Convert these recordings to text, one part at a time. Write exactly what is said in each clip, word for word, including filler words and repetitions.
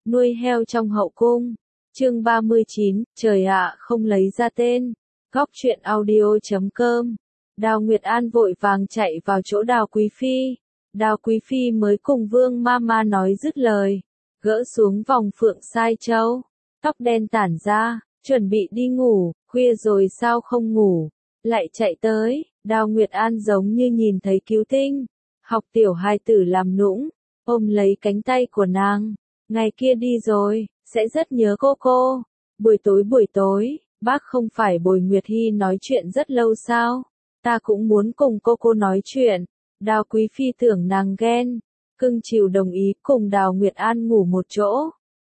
Nuôi heo trong hậu cung. Chương ba mươi chín, trời ạ, không lấy ra tên. Góc truyện audio chấm com. Đào Nguyệt An vội vàng chạy vào chỗ Đào Quý Phi. Đào Quý Phi mới cùng Vương Mama nói dứt lời, gỡ xuống vòng phượng sai châu, tóc đen tản ra, chuẩn bị đi ngủ, khuya rồi sao không ngủ, lại chạy tới. Đào Nguyệt An giống như nhìn thấy cứu tinh, học tiểu hài tử làm nũng, ôm lấy cánh tay của nàng. Ngày kia đi rồi, sẽ rất nhớ cô cô. Buổi tối buổi tối, bác không phải bồi Nguyệt Hy nói chuyện rất lâu sao? Ta cũng muốn cùng cô cô nói chuyện. Đào Quý Phi tưởng nàng ghen, cưng chiều đồng ý cùng Đào Nguyệt An ngủ một chỗ.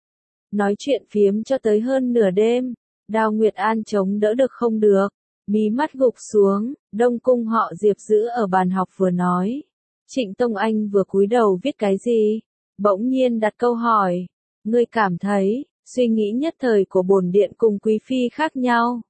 Nói chuyện phiếm cho tới hơn nửa đêm, Đào Nguyệt An chống đỡ được không được, mí mắt gục xuống. Đông cung họ Diệp giữ ở bàn học vừa nói. Trịnh Tông Anh vừa cúi đầu viết cái gì, bỗng nhiên đặt câu hỏi. Ngươi cảm thấy, suy nghĩ nhất thời của bổn điện cùng Quý Phi khác nhau,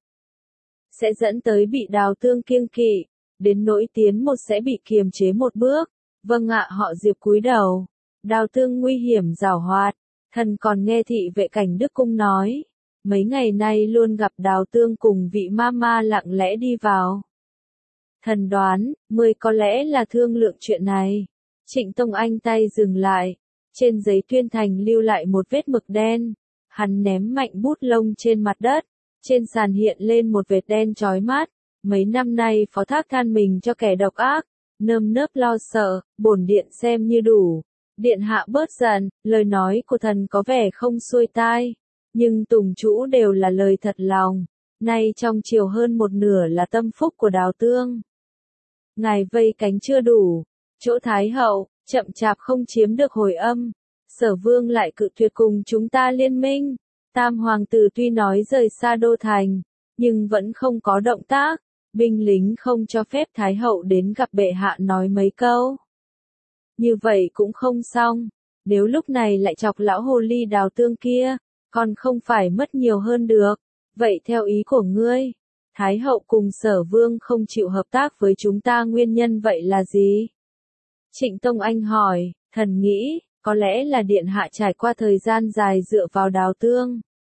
sẽ dẫn tới bị Đào Tương kiêng kỵ, đến nỗi tiến một sẽ bị kiềm chế một bước. Vâng ạ, họ Diệp cúi đầu. Đào Tương nguy hiểm giảo hoạt, thần còn nghe thị vệ Cảnh Đức Cung nói, mấy ngày nay luôn gặp Đào Tương cùng vị mama lặng lẽ đi vào. Thần đoán, mười có lẽ là thương lượng chuyện này. Trịnh Tông Anh tay dừng lại, trên giấy tuyên thành lưu lại một vết mực đen. Hắn ném mạnh bút lông trên mặt đất, trên sàn hiện lên một vệt đen chói mắt. Mấy năm nay phó thác than mình cho kẻ độc ác, nơm nớp lo sợ, bổn điện xem như đủ. Điện hạ bớt giận, lời nói của thần có vẻ không xuôi tai, nhưng tùng trũ đều là lời thật lòng. Nay trong triều hơn một nửa là tâm phúc của Đào Tương. Ngài vây cánh chưa đủ, chỗ Thái hậu, chậm chạp không chiếm được hồi âm. Sở Vương lại cự tuyệt cùng chúng ta liên minh. Tam hoàng tử tuy nói rời xa đô thành, nhưng vẫn không có động tác. Binh lính không cho phép Thái hậu đến gặp bệ hạ nói mấy câu. Như vậy cũng không xong, nếu lúc này lại chọc lão hồ ly Đào Tương kia, còn không phải mất nhiều hơn được. Vậy theo ý của ngươi, Thái hậu cùng Sở Vương không chịu hợp tác với chúng ta nguyên nhân vậy là gì? Trịnh Tông Anh hỏi. Thần nghĩ, có lẽ là điện hạ trải qua thời gian dài dựa vào Đào Tương,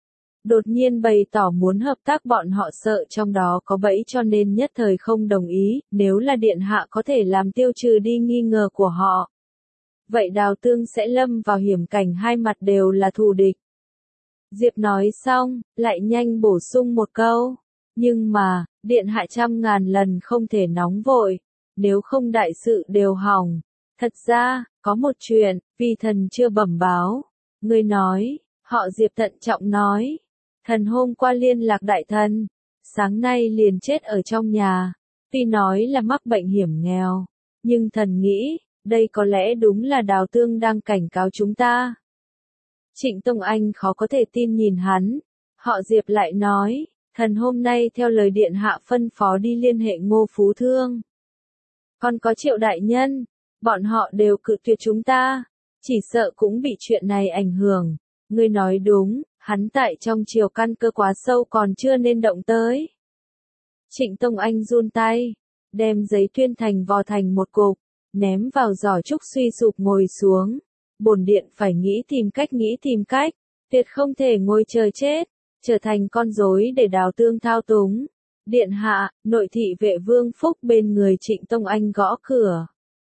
đột nhiên bày tỏ muốn hợp tác, bọn họ sợ trong đó có bẫy cho nên nhất thời không đồng ý. Nếu là điện hạ có thể làm tiêu trừ đi nghi ngờ của họ, vậy Đào Tương sẽ lâm vào hiểm cảnh hai mặt đều là thù địch. Diệp nói xong, lại nhanh bổ sung một câu. Nhưng mà, điện hạ trăm ngàn lần không thể nóng vội, nếu không đại sự đều hỏng. Thật ra, có một chuyện, vì thần chưa bẩm báo. Ngươi nói, họ Diệp thận trọng nói. Thần hôm qua liên lạc đại thần, sáng nay liền chết ở trong nhà. Tuy nói là mắc bệnh hiểm nghèo, nhưng thần nghĩ, đây có lẽ đúng là Đào Tương đang cảnh cáo chúng ta. Trịnh Tông Anh khó có thể tin nhìn hắn. Họ Diệp lại nói, thần hôm nay theo lời điện hạ phân phó đi liên hệ Ngô Phú Thương. Còn có Triệu đại nhân, bọn họ đều cự tuyệt chúng ta, chỉ sợ cũng bị chuyện này ảnh hưởng. Ngươi nói đúng, hắn tại trong triều căn cơ quá sâu còn chưa nên động tới. Trịnh Tông Anh run tay, đem giấy tuyên thành vò thành một cục, ném vào giỏ trúc suy sụp ngồi xuống. Bổn điện phải nghĩ tìm cách nghĩ tìm cách, tuyệt không thể ngồi chờ chết, trở thành con rối để Đào Tương thao túng. Điện hạ, nội thị vệ Vương Phúc bên người Trịnh Tông Anh gõ cửa.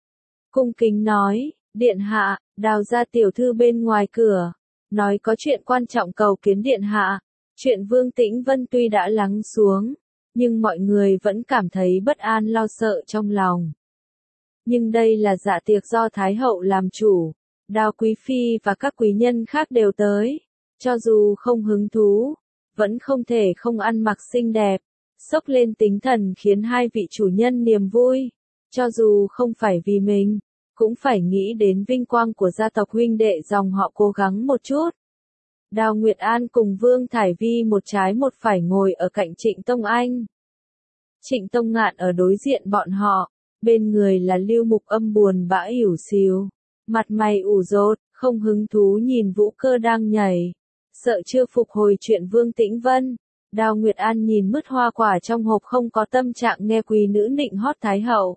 Cung kính nói, điện hạ, Đào gia tiểu thư bên ngoài cửa, nói có chuyện quan trọng cầu kiến điện hạ. Chuyện Vương Tĩnh Vân tuy đã lắng xuống, nhưng mọi người vẫn cảm thấy bất an lo sợ trong lòng. Nhưng đây là dạ tiệc do Thái hậu làm chủ, Đào Quý Phi và các quý nhân khác đều tới. Cho dù không hứng thú, vẫn không thể không ăn mặc xinh đẹp, xốc lên tinh thần khiến hai vị chủ nhân niềm vui. Cho dù không phải vì mình, cũng phải nghĩ đến vinh quang của gia tộc huynh đệ dòng họ cố gắng một chút. Đào Nguyệt An cùng Vương Thải Vi một trái một phải ngồi ở cạnh Trịnh Tông Anh. Trịnh Tông Ngạn ở đối diện bọn họ, bên người là Lưu Mục Âm buồn bã ỉu xìu, mặt mày ủ rột, không hứng thú nhìn Vũ Cơ đang nhảy, sợ chưa phục hồi chuyện Vương Tĩnh Vân. Đào Nguyệt An nhìn mứt hoa quả trong hộp không có tâm trạng nghe quý nữ nịnh hót Thái hậu.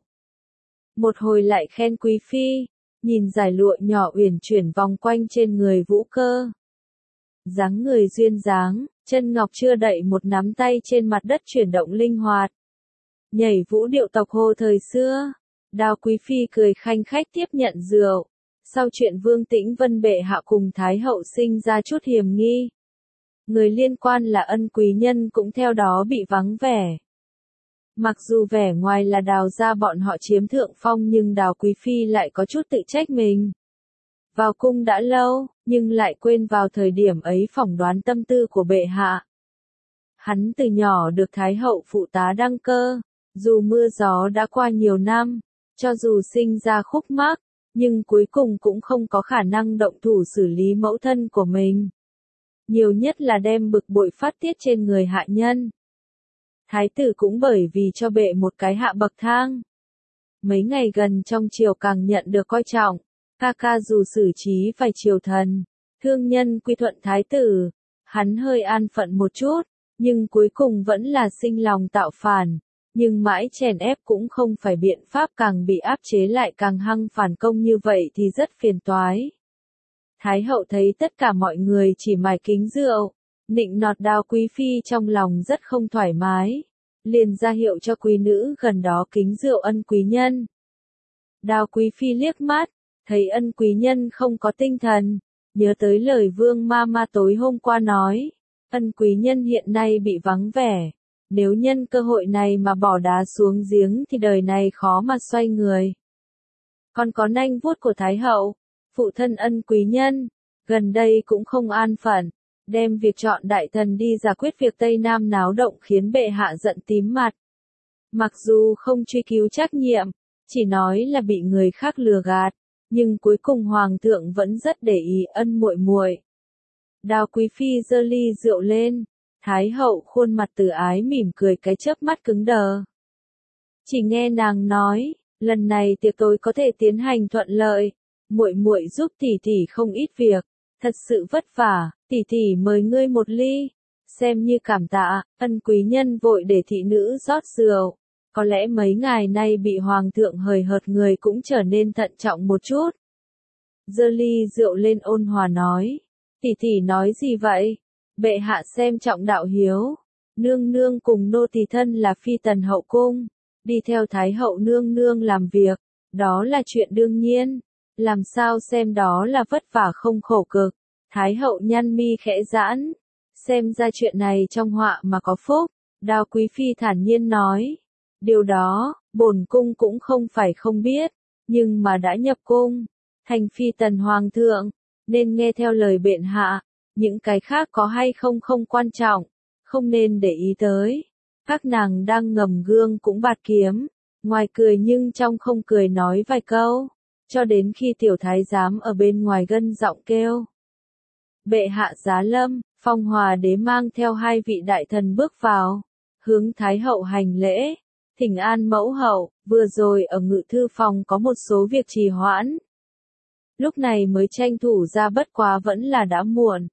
Một hồi lại khen Quý Phi, nhìn dải lụa nhỏ uyển chuyển vòng quanh trên người Vũ Cơ, dáng người duyên dáng, chân ngọc chưa đậy một nắm tay trên mặt đất chuyển động linh hoạt. Nhảy vũ điệu tộc Hồ thời xưa. Đào Quý Phi cười khanh khách tiếp nhận rượu. Sau chuyện Vương Tĩnh Vân bệ hạ cùng Thái hậu sinh ra chút hiềm nghi. Người liên quan là Ân quý nhân cũng theo đó bị vắng vẻ. Mặc dù vẻ ngoài là Đào gia bọn họ chiếm thượng phong nhưng Đào Quý Phi lại có chút tự trách mình. Vào cung đã lâu, nhưng lại quên vào thời điểm ấy phỏng đoán tâm tư của bệ hạ. Hắn từ nhỏ được Thái hậu phụ tá đăng cơ, dù mưa gió đã qua nhiều năm, cho dù sinh ra khúc mắc, nhưng cuối cùng cũng không có khả năng động thủ xử lý mẫu thân của mình. Nhiều nhất là đem bực bội phát tiết trên người hạ nhân. Thái tử cũng bởi vì cho bệ một cái hạ bậc thang. Mấy ngày gần trong triều càng nhận được coi trọng, ca ca dù xử trí phải triều thần, thương nhân quy thuận thái tử, hắn hơi an phận một chút, nhưng cuối cùng vẫn là sinh lòng tạo phản, nhưng mãi chèn ép cũng không phải biện pháp, càng bị áp chế lại càng hăng phản công như vậy thì rất phiền toái. Thái hậu thấy tất cả mọi người chỉ mải kính rượu, nịnh nọt Đào Quý Phi trong lòng rất không thoải mái, liền ra hiệu cho quý nữ gần đó kính rượu Ân quý nhân. Đào Quý Phi liếc mắt, thấy Ân quý nhân không có tinh thần, nhớ tới lời Vương ma ma tối hôm qua nói, Ân quý nhân hiện nay bị vắng vẻ, nếu nhân cơ hội này mà bỏ đá xuống giếng thì đời này khó mà xoay người. Còn có nanh vuốt của Thái hậu, phụ thân Ân quý nhân, gần đây cũng không an phận, đem việc chọn đại thần đi giải quyết việc Tây Nam náo động khiến bệ hạ giận tím mặt. Mặc dù không truy cứu trách nhiệm, chỉ nói là bị người khác lừa gạt, nhưng cuối cùng hoàng thượng vẫn rất để ý Ân muội muội. Đào Quý Phi giơ ly rượu lên, Thái hậu khuôn mặt từ ái mỉm cười cái chớp mắt cứng đờ. Chỉ nghe nàng nói, lần này tiệc tối có thể tiến hành thuận lợi, muội muội giúp tỷ tỷ không ít việc, thật sự vất vả, tỷ tỷ mời ngươi một ly, xem như cảm tạ. Ân quý nhân vội để thị nữ rót rượu, có lẽ mấy ngày nay bị hoàng thượng hời hợt người cũng trở nên thận trọng một chút. Giơ ly rượu lên ôn hòa nói, tỷ tỷ nói gì vậy? Bệ hạ xem trọng đạo hiếu, nương nương cùng nô tỳ thân là phi tần hậu cung, đi theo Thái hậu nương nương làm việc, đó là chuyện đương nhiên, làm sao xem đó là vất vả không khổ cực. Thái hậu nhăn mi khẽ giãn, xem ra chuyện này trong họa mà có phúc. Đào Quý Phi thản nhiên nói, điều đó, bổn cung cũng không phải không biết, nhưng mà đã nhập cung, thành phi tần hoàng thượng, nên nghe theo lời bệ hạ, những cái khác có hay không không quan trọng, không nên để ý tới. Các nàng đang ngầm gương cũng bạt kiếm, ngoài cười nhưng trong không cười nói vài câu, cho đến khi tiểu thái giám ở bên ngoài gân giọng kêu. Bệ hạ giá lâm, Phong Hòa đế mang theo hai vị đại thần bước vào, hướng Thái hậu hành lễ, thỉnh an mẫu hậu, vừa rồi ở ngự thư phòng có một số việc trì hoãn. Lúc này mới tranh thủ ra bất quá vẫn là đã muộn.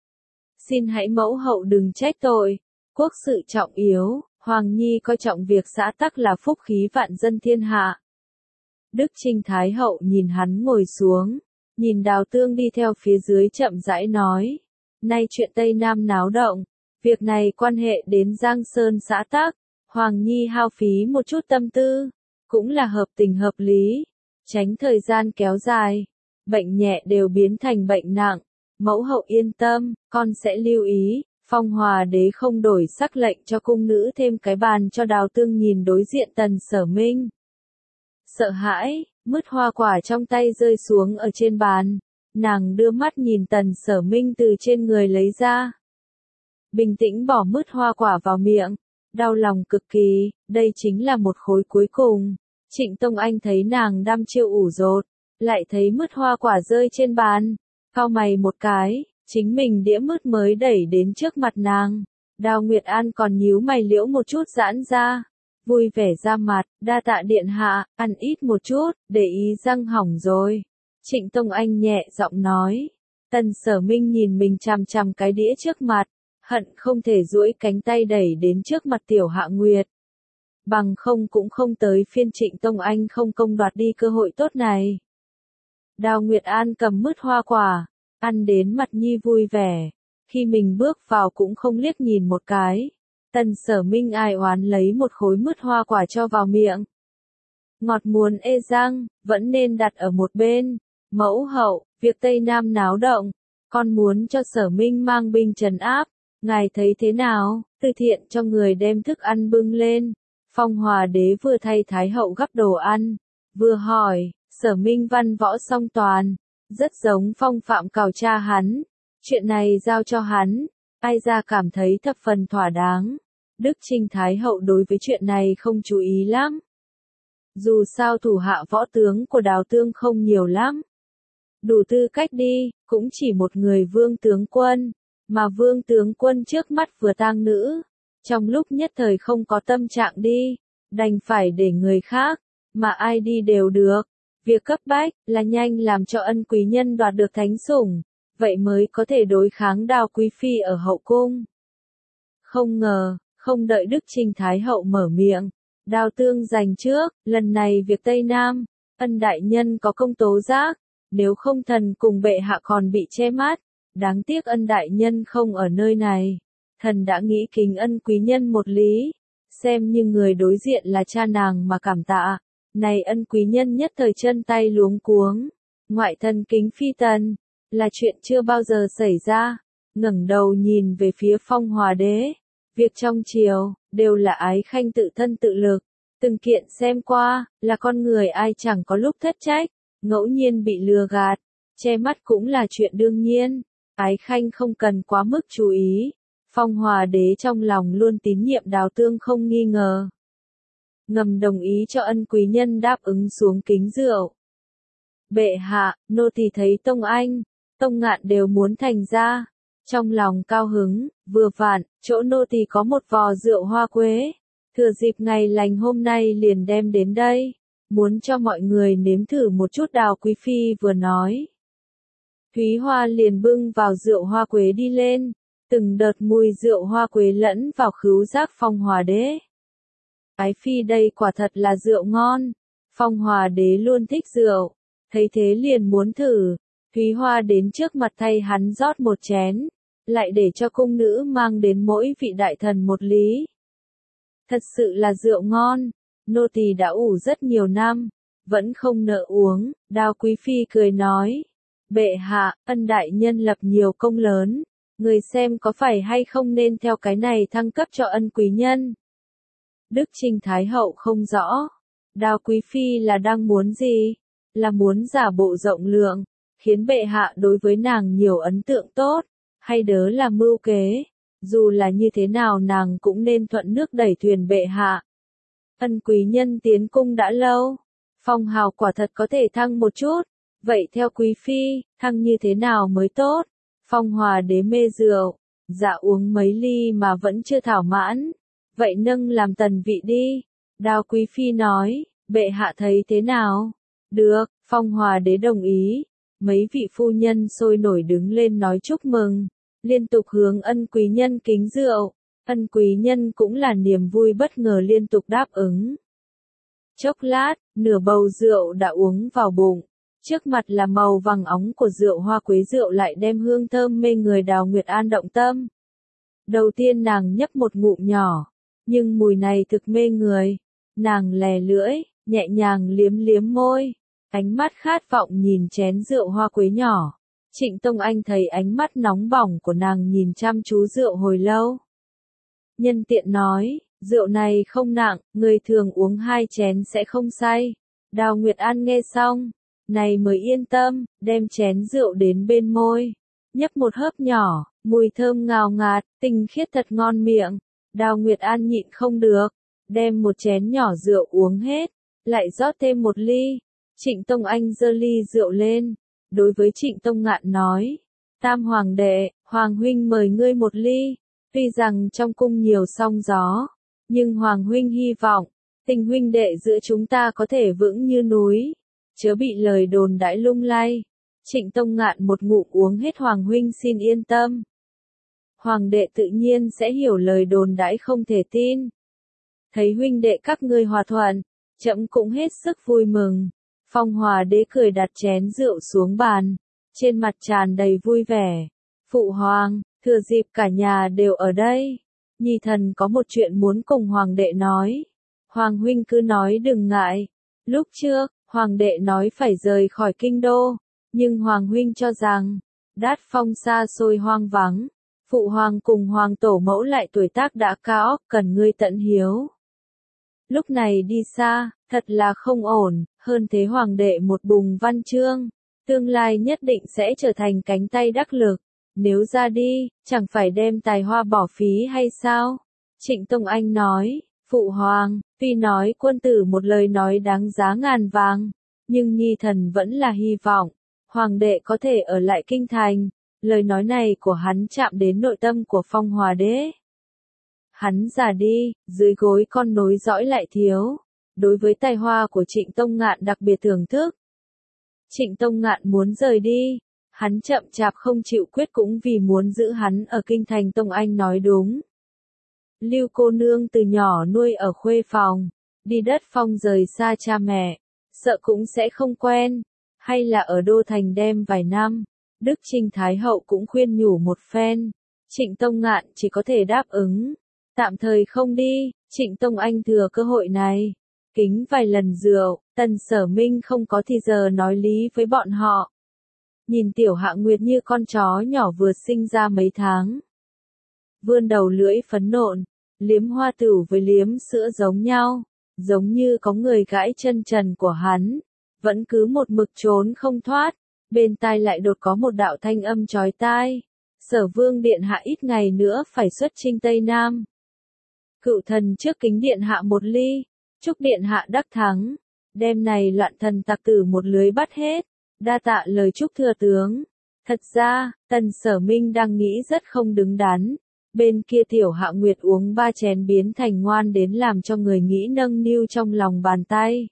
Xin hãy mẫu hậu đừng trách tội, quốc sự trọng yếu, Hoàng Nhi coi trọng việc xã tắc là phúc khí vạn dân thiên hạ. Đức Trinh Thái hậu nhìn hắn ngồi xuống, nhìn Đào Tương đi theo phía dưới chậm rãi nói, nay chuyện Tây Nam náo động, việc này quan hệ đến Giang Sơn xã tắc, Hoàng Nhi hao phí một chút tâm tư, cũng là hợp tình hợp lý, tránh thời gian kéo dài, bệnh nhẹ đều biến thành bệnh nặng, mẫu hậu yên tâm, con sẽ lưu ý. Phong Hòa đế không đổi sắc lệnh cho cung nữ thêm cái bàn cho Đào Tương nhìn đối diện Tần Sở Minh. Sợ hãi, mứt hoa quả trong tay rơi xuống ở trên bàn, nàng đưa mắt nhìn Tần Sở Minh từ trên người lấy ra. Bình tĩnh bỏ mứt hoa quả vào miệng, đau lòng cực kỳ, đây chính là một khối cuối cùng. Trịnh Tông Anh thấy nàng đăm chiêu ủ rột, lại thấy mứt hoa quả rơi trên bàn, cau mày một cái. Chính mình đĩa mứt mới đẩy đến trước mặt nàng. Đào Nguyệt An còn nhíu mày liễu một chút giãn ra. Vui vẻ ra mặt, đa tạ điện hạ, ăn ít một chút, để ý răng hỏng rồi. Trịnh Tông Anh nhẹ giọng nói. Tần Sở Minh nhìn mình chằm chằm cái đĩa trước mặt, hận không thể duỗi cánh tay đẩy đến trước mặt tiểu Hạ Nguyệt. Bằng không cũng không tới phiên Trịnh Tông Anh không công đoạt đi cơ hội tốt này. Đào Nguyệt An cầm mứt hoa quả, ăn đến mặt nhi vui vẻ, khi mình bước vào cũng không liếc nhìn một cái. Tần Sở Minh ai oán lấy một khối mứt hoa quả cho vào miệng. Ngọt muốn ê răng, vẫn nên đặt ở một bên. Mẫu hậu, việc Tây Nam náo động, con muốn cho Sở Minh mang binh trấn áp, ngài thấy thế nào? Từ thiện cho người đem thức ăn bưng lên. Phong Hòa Đế vừa thay Thái hậu gắp đồ ăn, vừa hỏi, Sở Minh văn võ song toàn, rất giống Phong Phạm cào cha hắn, chuyện này giao cho hắn, ai ra cảm thấy thập phần thỏa đáng. Đức Trinh Thái hậu đối với chuyện này không chú ý lắm. Dù sao thủ hạ võ tướng của Đào Tương không nhiều lắm. Đủ tư cách đi, cũng chỉ một người vương tướng quân, mà vương tướng quân trước mắt vừa tang nữ. Trong lúc nhất thời không có tâm trạng đi, đành phải để người khác, mà ai đi đều được. Việc cấp bách là nhanh làm cho Ân quý nhân đoạt được thánh sủng, vậy mới có thể đối kháng Đào quý phi ở hậu cung. Không ngờ, không đợi Đức Trinh Thái hậu mở miệng, Đào Tương giành trước, lần này việc Tây Nam, Ân đại nhân có công tố giác, nếu không thần cùng bệ hạ còn bị che mắt, đáng tiếc Ân đại nhân không ở nơi này. Thần đã nghĩ kính Ân quý nhân một lý, xem như người đối diện là cha nàng mà cảm tạ. Này Ân quý nhân nhất thời chân tay luống cuống, ngoại thần kính phi tần, là chuyện chưa bao giờ xảy ra. Ngẩng đầu nhìn về phía Phong Hòa Đế, việc trong triều đều là ái khanh tự thân tự lực, từng kiện xem qua, là con người ai chẳng có lúc thất trách, ngẫu nhiên bị lừa gạt, che mắt cũng là chuyện đương nhiên, ái khanh không cần quá mức chú ý. Phong Hòa Đế trong lòng luôn tín nhiệm Đào Tương không nghi ngờ. Ngầm đồng ý cho Ân quý nhân đáp ứng xuống kính rượu. Bệ hạ, nô tỳ thấy Tông Anh, Tông Ngạn đều muốn thành ra. Trong lòng cao hứng, vừa vặn, chỗ nô tỳ có một vò rượu hoa quế. Thừa dịp ngày lành hôm nay liền đem đến đây. Muốn cho mọi người nếm thử một chút. Đào quý phi vừa nói. Thúy Hoa liền bưng vào rượu hoa quế đi lên. Từng đợt mùi rượu hoa quế lẫn vào khứu giác Phong Hòa Đế. Ái phi đây quả thật là rượu ngon. Phong Hòa Đế luôn thích rượu, thấy thế liền muốn thử. Thúy Hoa đến trước mặt thay hắn rót một chén, lại để cho cung nữ mang đến mỗi vị đại thần một lý. Thật sự là rượu ngon, nô tỳ đã ủ rất nhiều năm, vẫn không nỡ uống. Đào quý phi cười nói, bệ hạ, Ân đại nhân lập nhiều công lớn, người xem có phải hay không nên theo cái này thăng cấp cho Ân quý nhân. Đức Trinh Thái hậu không rõ, Đào quý phi là đang muốn gì, là muốn giả bộ rộng lượng, khiến bệ hạ đối với nàng nhiều ấn tượng tốt, hay đớ là mưu kế, dù là như thế nào nàng cũng nên thuận nước đẩy thuyền bệ hạ. Ân quý nhân tiến cung đã lâu, phong hào quả thật có thể thăng một chút, vậy theo quý phi, thăng như thế nào mới tốt? Phong Hòa Đế mê rượu, dạ uống mấy ly mà vẫn chưa thỏa mãn, vậy nâng làm tần vị đi. Đào quý phi nói, bệ hạ thấy thế nào? Được, Phong Hòa Đế đồng ý. Mấy vị phu nhân sôi nổi đứng lên nói chúc mừng, liên tục hướng Ân quý nhân kính rượu. Ân quý nhân cũng là niềm vui bất ngờ liên tục đáp ứng. Chốc lát, nửa bầu rượu đã uống vào bụng, trước mặt là màu vàng óng của rượu hoa quế, rượu lại đem hương thơm mê người. Đào Nguyệt An động tâm. Đầu tiên nàng nhấp một ngụm nhỏ, nhưng mùi này thực mê người. Nàng lè lưỡi, nhẹ nhàng liếm liếm môi, ánh mắt khát vọng nhìn chén rượu hoa quế nhỏ. Trịnh Tông Anh thấy ánh mắt nóng bỏng của nàng nhìn chăm chú rượu hồi lâu. Nhân tiện nói, rượu này không nặng, người thường uống hai chén sẽ không say. Đào Nguyệt An nghe xong, này mới yên tâm, đem chén rượu đến bên môi, nhấp một hớp nhỏ, mùi thơm ngào ngạt, tinh khiết thật ngon miệng. Đào Nguyệt An nhịn không được, đem một chén nhỏ rượu uống hết, lại rót thêm một ly. Trịnh Tông Anh giơ ly rượu lên, đối với Trịnh Tông Ngạn nói, Tam Hoàng đệ, Hoàng huynh mời ngươi một ly. Tuy rằng trong cung nhiều sóng gió, nhưng Hoàng huynh hy vọng, tình huynh đệ giữa chúng ta có thể vững như núi, chớ bị lời đồn đãi lung lay. Trịnh Tông Ngạn một ngụm uống hết. Hoàng huynh xin yên tâm. Hoàng đệ tự nhiên sẽ hiểu lời đồn đãi không thể tin. Thấy huynh đệ các ngươi hòa thuận, trẫm cũng hết sức vui mừng. Phong Hòa Đế cười đặt chén rượu xuống bàn, trên mặt tràn đầy vui vẻ. Phụ hoàng, Thừa dịp cả nhà đều ở đây, Nhi thần có một chuyện muốn cùng hoàng đệ nói. Hoàng huynh cứ nói đừng ngại. Lúc trước, hoàng đệ nói phải rời khỏi kinh đô, nhưng hoàng huynh cho rằng, Đát Phong xa xôi hoang vắng, phụ hoàng cùng hoàng tổ mẫu lại tuổi tác đã cao, cần ngươi tận hiếu. Lúc này đi xa, thật là không ổn, hơn thế hoàng đệ một bùng văn chương, tương lai nhất định sẽ trở thành cánh tay đắc lực. Nếu ra đi, chẳng phải đem tài hoa bỏ phí hay sao? Trịnh Tông Anh nói, phụ hoàng, tuy nói quân tử một lời nói đáng giá ngàn vàng, nhưng Nhi thần vẫn là hy vọng, hoàng đệ có thể ở lại kinh thành. Lời nói này của hắn chạm đến nội tâm của Phong Hòa đế. Hắn già đi, dưới gối con nối dõi lại thiếu. Đối với tài hoa của Trịnh Tông Ngạn đặc biệt thưởng thức. Trịnh Tông Ngạn muốn rời đi, hắn chậm chạp không chịu quyết cũng vì muốn giữ hắn ở kinh thành. Tông Anh nói đúng. Lưu cô nương từ nhỏ nuôi ở khuê phòng, đi đất phong rời xa cha mẹ, sợ cũng sẽ không quen, hay là ở đô thành đem vài năm. Đức Trinh Thái Hậu cũng khuyên nhủ một phen, Trịnh Tông Ngạn chỉ có thể đáp ứng, tạm thời không đi. Trịnh Tông Anh thừa cơ hội này, kính vài lần rượu, Tần Sở Minh không có thì giờ nói lý với bọn họ. Nhìn Tiểu Hạ Nguyệt như con chó nhỏ vừa sinh ra mấy tháng, vươn đầu lưỡi phấn nộn, liếm hoa tửu với liếm sữa giống nhau, giống như có người gãi chân trần của hắn, vẫn cứ một mực trốn không thoát. Bên tai lại đột có một đạo thanh âm chói tai. Sở Vương điện hạ ít ngày nữa phải xuất chinh Tây Nam. Cựu thần trước kính điện hạ một ly, chúc điện hạ đắc thắng. Đêm này loạn thần tặc tử một lưới bắt hết. Đa tạ lời chúc thừa tướng. Thật ra, Tần Sở Minh đang nghĩ rất không đứng đắn. Bên kia Tiểu Hạ Nguyệt uống ba chén biến thành ngoan đến làm cho người nghĩ nâng niu trong lòng bàn tay.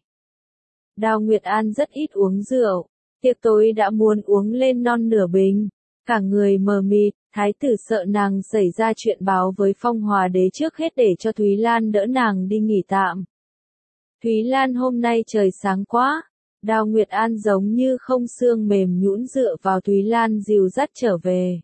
Đào Nguyệt An rất ít uống rượu. Tiệc tối đã muốn uống lên non nửa bình, cả người mờ mịt. Thái tử sợ nàng xảy ra chuyện báo với Phong Hòa đế trước hết để cho Thúy Lan đỡ nàng đi nghỉ tạm. Thúy Lan hôm nay trời sáng quá, Đào Nguyệt An giống như không xương mềm nhũn dựa vào Thúy Lan dìu dắt trở về.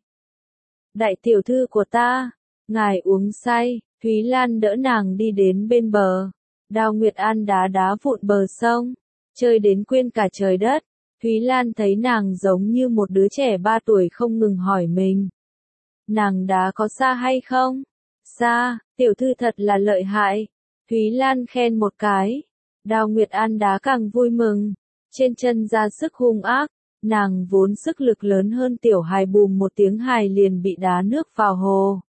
Đại tiểu thư của ta, ngài uống say. Thúy Lan đỡ nàng đi đến bên bờ. Đào Nguyệt An đá đá vụn bờ sông, chơi đến quên cả trời đất. Thúy Lan thấy nàng giống như một đứa trẻ ba tuổi không ngừng hỏi mình. Nàng đá có xa hay không? Xa, tiểu thư thật là lợi hại. Thúy Lan khen một cái. Đào Nguyệt An đá càng vui mừng. Trên chân ra sức hung ác. Nàng vốn sức lực lớn hơn tiểu hài, bùm một tiếng hài liền bị đá nước vào hồ.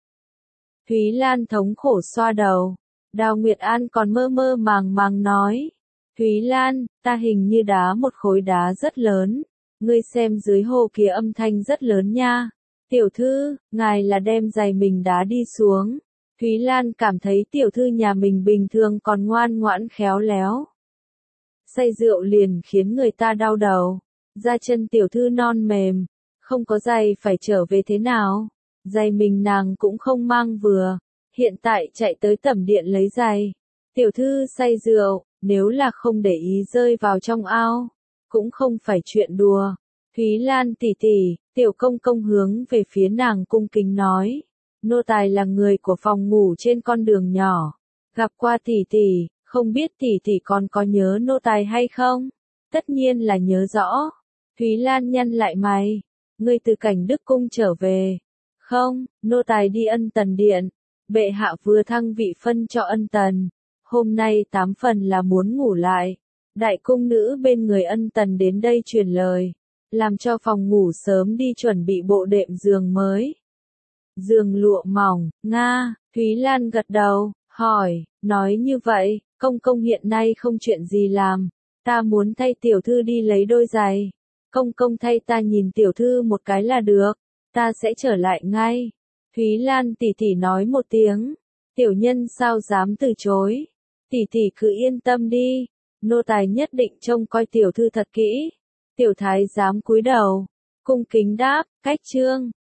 Thúy Lan thống khổ xoa đầu. Đào Nguyệt An còn mơ mơ màng màng nói. Thúy Lan, ta hình như đá một khối đá rất lớn. Ngươi xem dưới hồ kia âm thanh rất lớn nha. Tiểu thư, ngài là đem giày mình đá đi xuống. Thúy Lan cảm thấy tiểu thư nhà mình bình thường còn ngoan ngoãn khéo léo. Say rượu liền khiến người ta đau đầu. Da chân tiểu thư non mềm, không có giày phải trở về thế nào? Giày mình nàng cũng không mang vừa, hiện tại chạy tới tẩm điện lấy giày. Tiểu thư say rượu, nếu là không để ý rơi vào trong ao, cũng không phải chuyện đùa. Thúy Lan tỷ tỷ, tiểu công công hướng về phía nàng cung kính nói. Nô tài là người của phòng ngủ trên con đường nhỏ. Gặp qua tỷ tỷ, không biết tỷ tỷ còn có nhớ nô tài hay không? Tất nhiên là nhớ rõ. Thúy Lan nhăn lại mày. Ngươi từ Cảnh Đức cung trở về. Không, nô tài đi Ân Tần điện. Bệ hạ vừa thăng vị phân cho Ân Tần. Hôm nay tám phần là muốn ngủ lại. Đại cung nữ bên người Ân Tần đến đây truyền lời. Làm cho phòng ngủ sớm đi chuẩn bị bộ đệm giường mới. Giường lụa mỏng, Nga. Thúy Lan gật đầu, hỏi, nói như vậy, công công hiện nay không chuyện gì làm. Ta muốn thay tiểu thư đi lấy đôi giày. Công công thay ta nhìn tiểu thư một cái là được. Ta sẽ trở lại ngay. Thúy Lan tỷ tỷ nói một tiếng. Tiểu nhân sao dám từ chối. Tỷ tỷ cứ yên tâm đi. Nô tài nhất định trông coi tiểu thư thật kỹ. Tiểu thái giám cúi đầu. Cung kính đáp, cách chương.